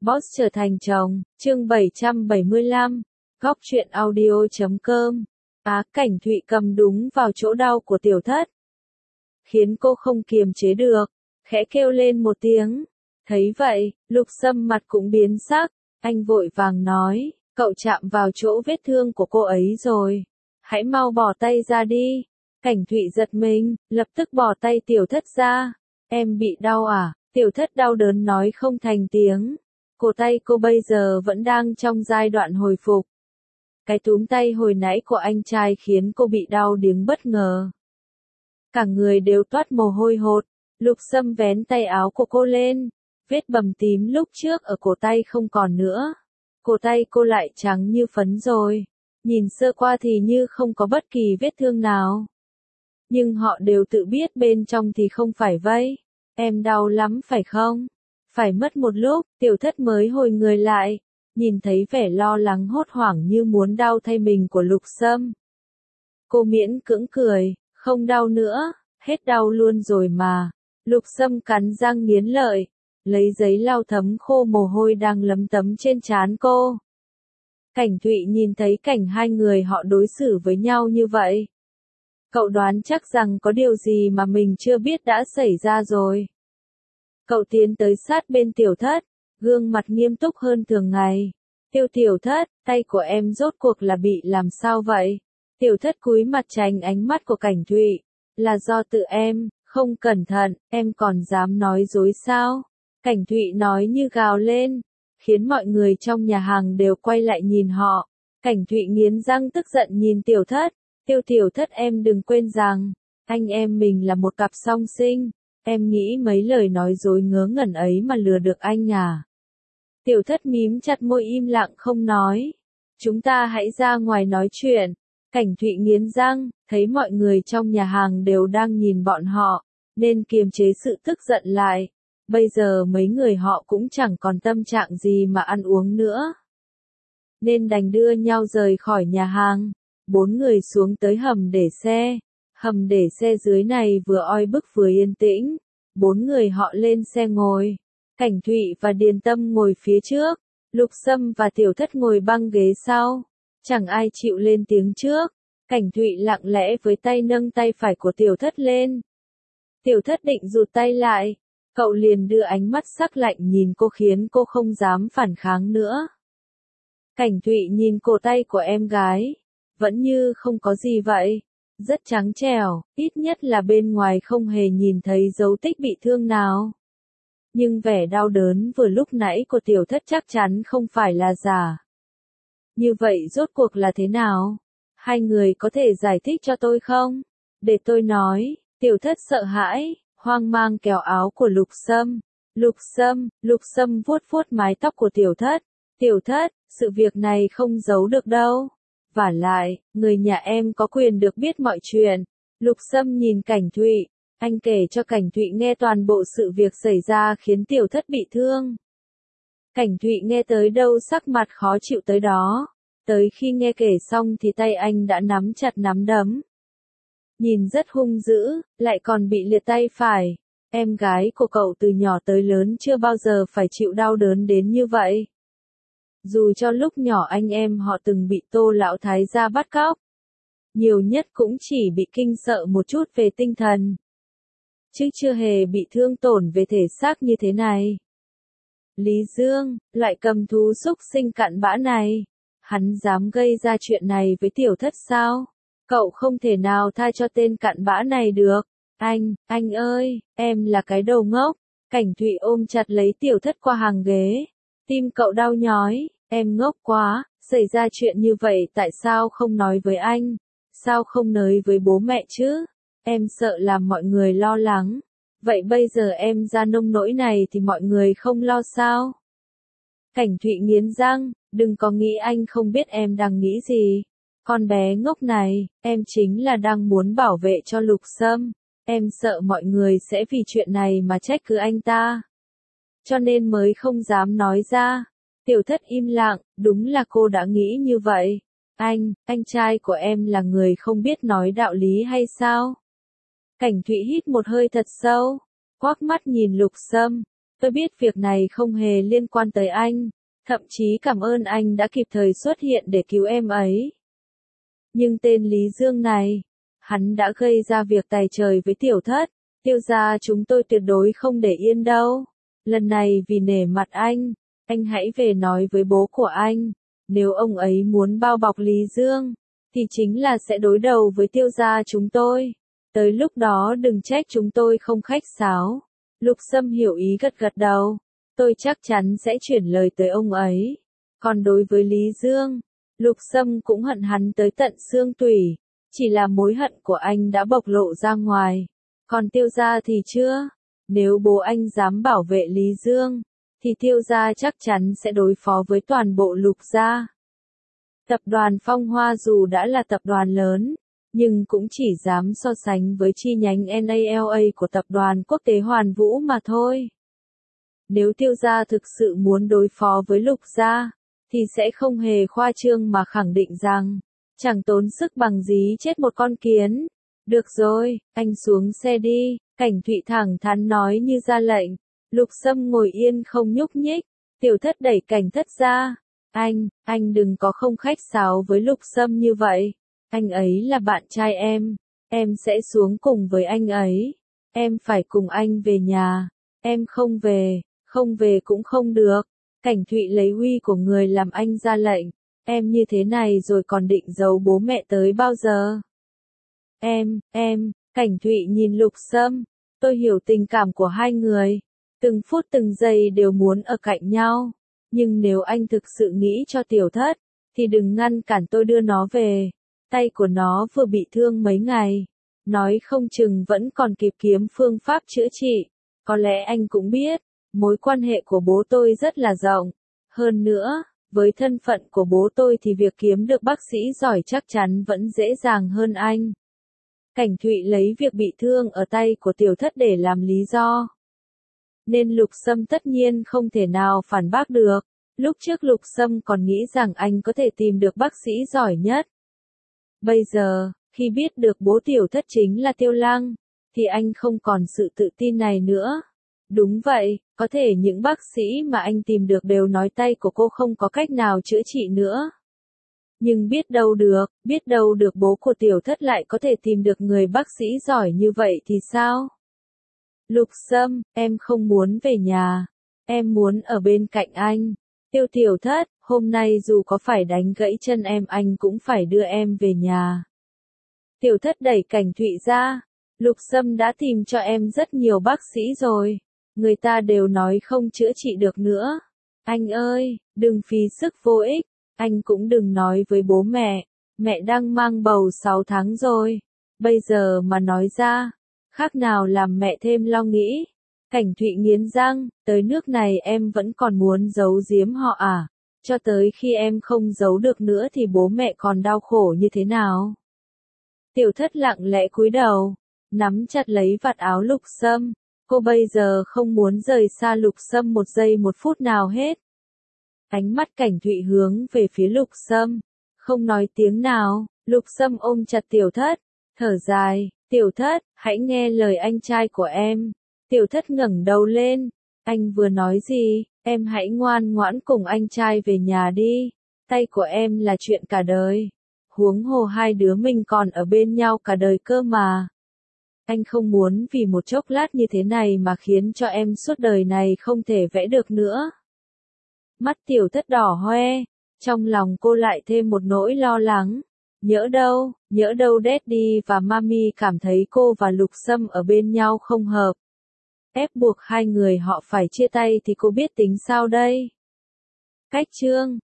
Boss trở thành chồng, chương 775, góc truyện audio.com. Cảnh Thụy cầm đúng vào chỗ đau của Tiểu Thất, khiến cô không kiềm chế được, khẽ kêu lên một tiếng. Thấy vậy, Lục Sâm mặt cũng biến sắc, anh vội vàng nói, cậu chạm vào chỗ vết thương của cô ấy rồi, hãy mau bỏ tay ra đi. Cảnh Thụy giật mình, lập tức bỏ tay Tiểu Thất ra. Em bị đau à? Tiểu Thất đau đớn nói không thành tiếng. Cổ tay cô bây giờ vẫn đang trong giai đoạn hồi phục. Cái túm tay hồi nãy của anh trai khiến cô bị đau điếng bất ngờ. Cả người đều toát mồ hôi hột. Lục Sâm vén tay áo của cô lên. Vết bầm tím lúc trước ở cổ tay không còn nữa. Cổ tay cô lại trắng như phấn rồi. Nhìn sơ qua thì như không có bất kỳ vết thương nào. Nhưng họ đều tự biết bên trong thì không phải vậy. Em đau lắm phải không? Phải mất một lúc, Tiểu Thất mới hồi người lại, nhìn thấy vẻ lo lắng hốt hoảng như muốn đau thay mình của Lục Sâm. Cô miễn cưỡng cười, không đau nữa, hết đau luôn rồi mà. Lục Sâm cắn răng nghiến lợi, lấy giấy lau thấm khô mồ hôi đang lấm tấm trên trán cô. Cảnh Thụy nhìn thấy cảnh hai người họ đối xử với nhau như vậy. Cậu đoán chắc rằng có điều gì mà mình chưa biết đã xảy ra rồi. Cậu tiến tới sát bên Tiểu Thất, gương mặt nghiêm túc hơn thường ngày. Tiểu Thất, tay của em rốt cuộc là bị làm sao vậy? Tiểu Thất cúi mặt tránh ánh mắt của Cảnh Thụy. Là do tự em, không cẩn thận, em còn dám nói dối sao? Cảnh Thụy nói như gào lên, khiến mọi người trong nhà hàng đều quay lại nhìn họ. Cảnh Thụy nghiến răng tức giận nhìn Tiểu Thất. Tiểu Thất em đừng quên rằng, anh em mình là một cặp song sinh. Em nghĩ mấy lời nói dối ngớ ngẩn ấy mà lừa được anh à? Tiểu Thất mím chặt môi im lặng không nói. Chúng ta hãy ra ngoài nói chuyện. Cảnh Thụy nghiến răng, thấy mọi người trong nhà hàng đều đang nhìn bọn họ, nên kiềm chế sự tức giận lại. Bây giờ mấy người họ cũng chẳng còn tâm trạng gì mà ăn uống nữa. Nên đành đưa nhau rời khỏi nhà hàng. 4 người xuống tới hầm để xe. Hầm để xe dưới này vừa oi bức vừa yên tĩnh. 4 người họ lên xe ngồi. Cảnh Thụy và Điền Tâm ngồi phía trước. Lục Sâm và Tiểu Thất ngồi băng ghế sau. Chẳng ai chịu lên tiếng trước. Cảnh Thụy lặng lẽ với tay nâng tay phải của Tiểu Thất lên. Tiểu Thất định rụt tay lại. Cậu liền đưa ánh mắt sắc lạnh nhìn cô khiến cô không dám phản kháng nữa. Cảnh Thụy nhìn cổ tay của em gái. Vẫn như không có gì vậy. Rất trắng trẻo, ít nhất là bên ngoài không hề nhìn thấy dấu tích bị thương nào. Nhưng vẻ đau đớn vừa lúc nãy của Tiểu Thất chắc chắn không phải là giả. Như vậy rốt cuộc là thế nào? Hai người có thể giải thích cho tôi không? Để tôi nói. Tiểu Thất sợ hãi, hoang mang kéo áo của Lục Sâm. Lục Sâm vuốt vuốt mái tóc của Tiểu Thất. Tiểu Thất, sự việc này không giấu được đâu. Vả lại, người nhà em có quyền được biết mọi chuyện. Lục Sâm nhìn Cảnh Thụy, anh kể cho Cảnh Thụy nghe toàn bộ sự việc xảy ra khiến Tiểu Thất bị thương. Cảnh Thụy nghe tới đâu sắc mặt khó chịu tới đó. Tới khi nghe kể xong thì tay anh đã nắm chặt nắm đấm. Nhìn rất hung dữ, lại còn bị liệt tay phải. Em gái của cậu từ nhỏ tới lớn chưa bao giờ phải chịu đau đớn đến như vậy. Dù cho lúc nhỏ anh em họ từng bị Tô Lão Thái gia bắt cóc. Nhiều nhất cũng chỉ bị kinh sợ một chút về tinh thần. Chứ chưa hề bị thương tổn về thể xác như thế này. Lý Dương, loại cầm thú xúc sinh cặn bã này. Hắn dám gây ra chuyện này với Tiểu Thất sao? Cậu không thể nào tha cho tên cặn bã này được. Anh ơi, em là cái đầu ngốc. Cảnh Thụy ôm chặt lấy Tiểu Thất qua hàng ghế. Tim cậu đau nhói, em ngốc quá, xảy ra chuyện như vậy tại sao không nói với anh? Sao không nói với bố mẹ chứ? Em sợ làm mọi người lo lắng. Vậy bây giờ em ra nông nỗi này thì mọi người không lo sao? Cảnh Thụy nghiến răng, đừng có nghĩ anh không biết em đang nghĩ gì. Con bé ngốc này, em chính là đang muốn bảo vệ cho Lục Sâm. Em sợ mọi người sẽ vì chuyện này mà trách cứ anh ta. Cho nên mới không dám nói ra. Tiểu Thất im lặng, đúng là cô đã nghĩ như vậy. Anh trai của em là người không biết nói đạo lý hay sao? Cảnh Thụy hít một hơi thật sâu, quắc mắt nhìn Lục Sâm. Tôi biết việc này không hề liên quan tới anh, thậm chí cảm ơn anh đã kịp thời xuất hiện để cứu em ấy. Nhưng tên Lý Dương này, hắn đã gây ra việc tày trời với Tiểu Thất, Tiêu gia chúng tôi tuyệt đối không để yên đâu. Lần này vì nể mặt anh hãy về nói với bố của anh, nếu ông ấy muốn bao bọc Lý Dương, thì chính là sẽ đối đầu với Tiêu gia chúng tôi. Tới lúc đó đừng trách chúng tôi không khách sáo. Lục Sâm hiểu ý gật gật đầu. Tôi chắc chắn sẽ chuyển lời tới ông ấy. Còn đối với Lý Dương, Lục Sâm cũng hận hắn tới tận xương tủy. Chỉ là mối hận của anh đã bộc lộ ra ngoài. Còn Tiêu gia thì chưa. Nếu bố anh dám bảo vệ Lý Dương, thì Tiêu gia chắc chắn sẽ đối phó với toàn bộ Lục gia. Tập đoàn Phong Hoa dù đã là tập đoàn lớn, nhưng cũng chỉ dám so sánh với chi nhánh NALA của tập đoàn quốc tế Hoàn Vũ mà thôi. Nếu Tiêu gia thực sự muốn đối phó với Lục gia, thì sẽ không hề khoa trương mà khẳng định rằng, chẳng tốn sức bằng gì chết một con kiến. Được rồi, anh xuống xe đi, Cảnh Thụy thẳng thắn nói như ra lệnh. Lục Sâm ngồi yên không nhúc nhích, Tiểu Thất đẩy Cảnh Thất ra. Anh đừng có không khách sáo với Lục Sâm như vậy. Anh ấy là bạn trai em sẽ xuống cùng với anh ấy. Em phải cùng anh về nhà, em không về cũng không được. Cảnh Thụy lấy uy của người làm anh ra lệnh. Em như thế này rồi còn định giấu bố mẹ tới bao giờ? Cảnh Thụy nhìn Lục Sâm. Tôi hiểu tình cảm của hai người. Từng phút từng giây đều muốn ở cạnh nhau. Nhưng nếu anh thực sự nghĩ cho Tiểu Thất, thì đừng ngăn cản tôi đưa nó về. Tay của nó vừa bị thương mấy ngày. Nói không chừng vẫn còn kịp kiếm phương pháp chữa trị. Có lẽ anh cũng biết, mối quan hệ của bố tôi rất là rộng. Hơn nữa, với thân phận của bố tôi thì việc kiếm được bác sĩ giỏi chắc chắn vẫn dễ dàng hơn anh. Cảnh Thụy lấy việc bị thương ở tay của Tiểu Thất để làm lý do. Nên Lục Sâm tất nhiên không thể nào phản bác được. Lúc trước Lục Sâm còn nghĩ rằng anh có thể tìm được bác sĩ giỏi nhất. Bây giờ, khi biết được bố Tiểu Thất chính là Tiêu Lăng, thì anh không còn sự tự tin này nữa. Đúng vậy, có thể những bác sĩ mà anh tìm được đều nói tay của cô không có cách nào chữa trị nữa. Nhưng biết đâu được bố của Tiểu Thất lại có thể tìm được người bác sĩ giỏi như vậy thì sao? Lục Sâm, em không muốn về nhà. Em muốn ở bên cạnh anh. Tiểu Thất, hôm nay dù có phải đánh gãy chân em anh cũng phải đưa em về nhà. Tiểu Thất đẩy Cảnh Thụy ra. Lục Sâm đã tìm cho em rất nhiều bác sĩ rồi. Người ta đều nói không chữa trị được nữa. Anh ơi, đừng phí sức vô ích. Anh cũng đừng nói với bố mẹ. Mẹ đang mang bầu 6 tháng rồi. Bây giờ mà nói ra, khác nào làm mẹ thêm lo nghĩ. Cảnh Thụy nghiến răng, tới nước này em vẫn còn muốn giấu giếm họ à? Cho tới khi em không giấu được nữa thì bố mẹ còn đau khổ như thế nào? Tiểu Thất lặng lẽ cúi đầu, nắm chặt lấy vạt áo Lục Sâm. Cô bây giờ không muốn rời xa Lục Sâm một giây một phút nào hết. Ánh mắt Cảnh Thụy hướng về phía Lục Sâm, không nói tiếng nào. Lục Sâm ôm chặt Tiểu Thất, thở dài. Tiểu Thất, hãy nghe lời anh trai của em. Tiểu Thất ngẩng đầu lên. Anh vừa nói gì? Em hãy ngoan ngoãn cùng anh trai về nhà đi. Tay của em là chuyện cả đời. Huống hồ hai đứa mình còn ở bên nhau cả đời cơ mà. Anh không muốn vì một chốc lát như thế này mà khiến cho em suốt đời này không thể vẽ được nữa. Mắt Tiểu Thất đỏ hoe. Trong lòng cô lại thêm một nỗi lo lắng. Nhỡ đâu Daddy và Mami cảm thấy cô và Lục Sâm ở bên nhau không hợp. Ép buộc hai người họ phải chia tay thì cô biết tính sao đây? Cách chương